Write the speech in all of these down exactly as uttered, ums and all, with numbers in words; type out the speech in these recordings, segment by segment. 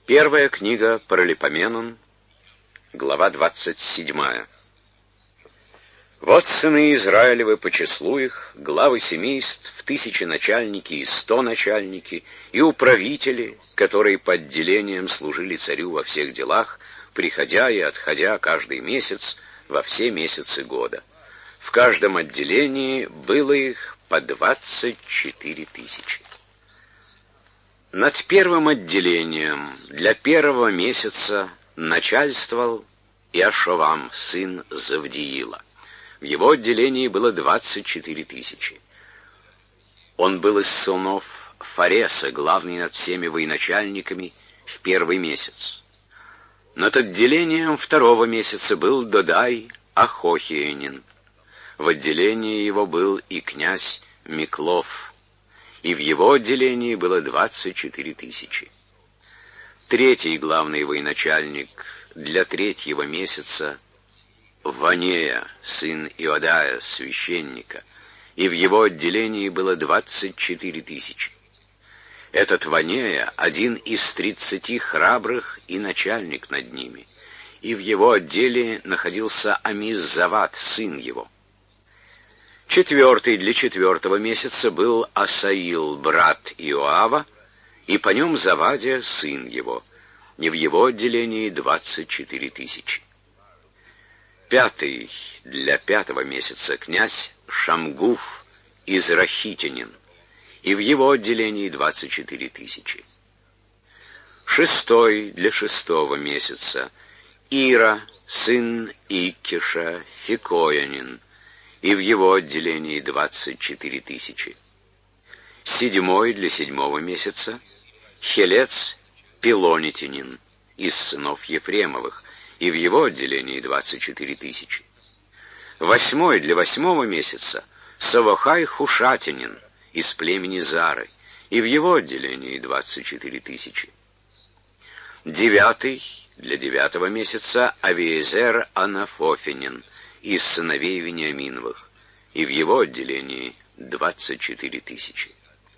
Первая книга Паралипоменон, глава двадцать седьмая. Вот сыны Израилевы по числу их, главы семейств, в тысячи начальники и сто начальники, и управители, которые по отделениям служили царю во всех делах, приходя и отходя каждый месяц во все месяцы года. В каждом отделении было их по двадцать четыре тысячи. Над первым отделением для первого месяца начальствовал Иошавам, сын Завдиила. В его отделении было двадцать четыре тысячи. Он был из сынов Фареса, главный над всеми военачальниками, в первый месяц. Над отделением второго месяца был Додай Ахохиенин. В отделении его был и князь Миклов, и в его отделении было двадцать четыре тысячи. Третий главный военачальник для третьего месяца Ванея, сын Иодая, священника, и в его отделении было двадцать четыре тысячи. Этот Ванея — один из тридцати храбрых и начальник над ними, и в его отделе находился Амиз-Зават, сын его. Четвертый для четвертого месяца был Асаил, брат Иоава, и по нем Завадия, сын его, и в его отделении двадцать четыре тысячи. Пятый для пятого месяца князь Шамгуф из Рахитянин, и в его отделении двадцать четыре тысячи. Шестой для шестого месяца Ира, сын Иккиша, Фикоянин, и в его отделении двадцать четыре тысячи. Седьмой для седьмого месяца Хелец Пелонитянин из сынов Ефремовых, и в его отделении двадцать четыре тысячи. Восьмой для восьмого месяца Савохай Хушатянин из племени Зары, и в его отделении двадцать четыре тысячи. Девятый для девятого месяца Авиезер Анафофинин из сыновей Вениаминовых, и в его отделении двадцать четыре тысячи.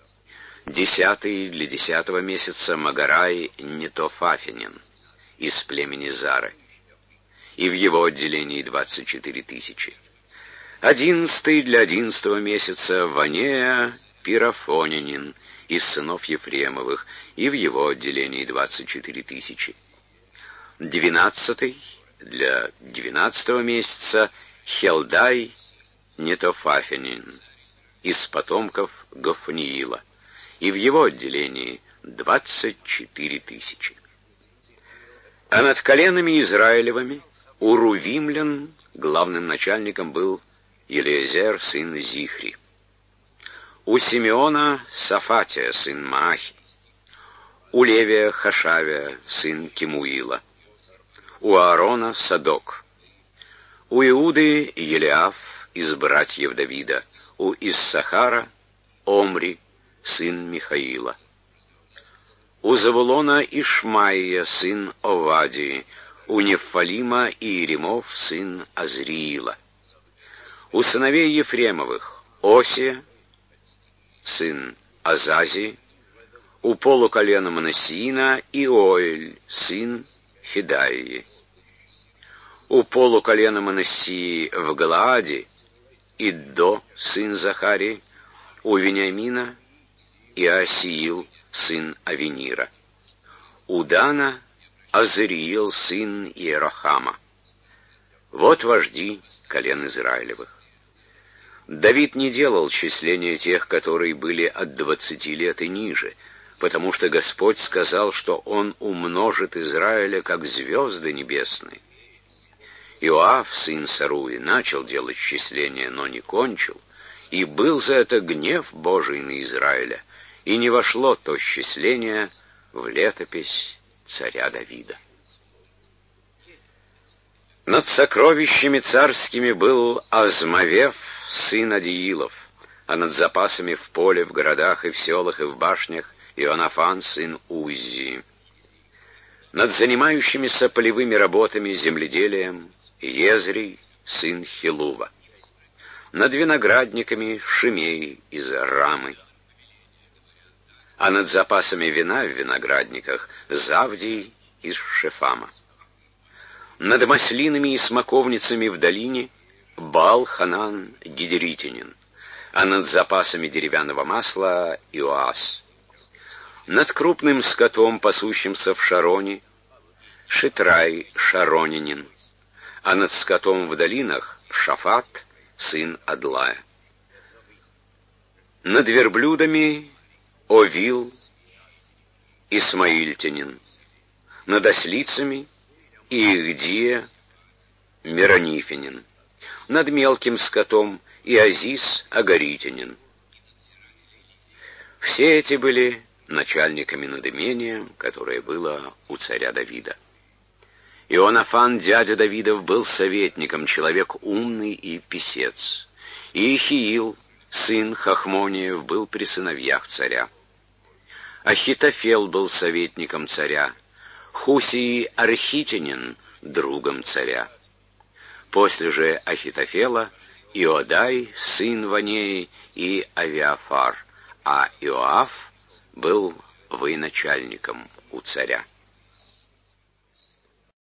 Десятый для десятого месяца Магарай Нетофафинин из племени Зары, и в его отделении двадцать четыре тысячи. Одиннадцатый для одиннадцатого месяца Ванея Пирафонянин из сынов Ефремовых, и в его отделении двадцать четыре тысячи. Двенадцатый для двенадцатого месяца Хелдай Нетофафинин из потомков Гофниила, и в его отделении двадцать четыре тысячи. А над коленами Израилевыми у рувимлян главным начальником был Елиезер, сын Зихри. У Симеона Сафатия, сын Маахи. У Левия Хашавия, сын Кимуила. У Аарона Садок. У Иуды Елиаф из братьев Давида. У Иссахара Омри, сын Михаила. У Завулона Ишмаия, сын Овадии. У Нефалима Иеремов, сын Азриила. У сыновей Ефремовых Осия, сын Азазии. У полуколена Манассиина Иоэль, сын Федаии. У полуколена Манассии в Галааде Иддо, сын Захарии. У Вениамина Иосиил, сын Авенира. У Дана Азариил, сын Иерохама. Вот вожди колен Израилевых. Давид не делал числения тех, которые были от двадцати лет и ниже, потому что Господь сказал, что Он умножит Израиля, как звезды небесные. Иоав, сын Саруи, начал делать числения, но не кончил, и был за это гнев Божий на Израиля, и не вошло то счисление в летопись царя Давида. Над сокровищами царскими был Азмавев, сын Адиилов, а над запасами в поле, в городах и в селах и в башнях Ионафан, сын Уззи. Над занимающимися полевыми работами, земледелием Езрий, сын Хилува. Над виноградниками Шимей из Рамы. а над запасами вина в виноградниках Завдий из Шефама. Над маслинами и смоковницами в долине Баал-Ханан Гидеритянин, а над запасами деревянного масла Иоас. Над крупным скотом, пасущимся в Шароне, Шитрай Шаронянин, а над скотом в долинах Шафат, сын Адлая. Над верблюдами Овил Исмаильтянин, над ослицами Ихдия Миронифинин, над мелким скотом Иозис Агаритянин. Все эти были начальниками над имением, которое было у царя Давида. Ионафан, дядя Давидов, был советником, человек умный и писец. И Ихиил, сын Хахмониев, был при сыновьях царя. Ахитофел был советником царя, Хусий Архитянин — другом царя. После же Ахитофела Иодай, сын Ванеи, и Авиафар, а Иоав был военачальником у царя.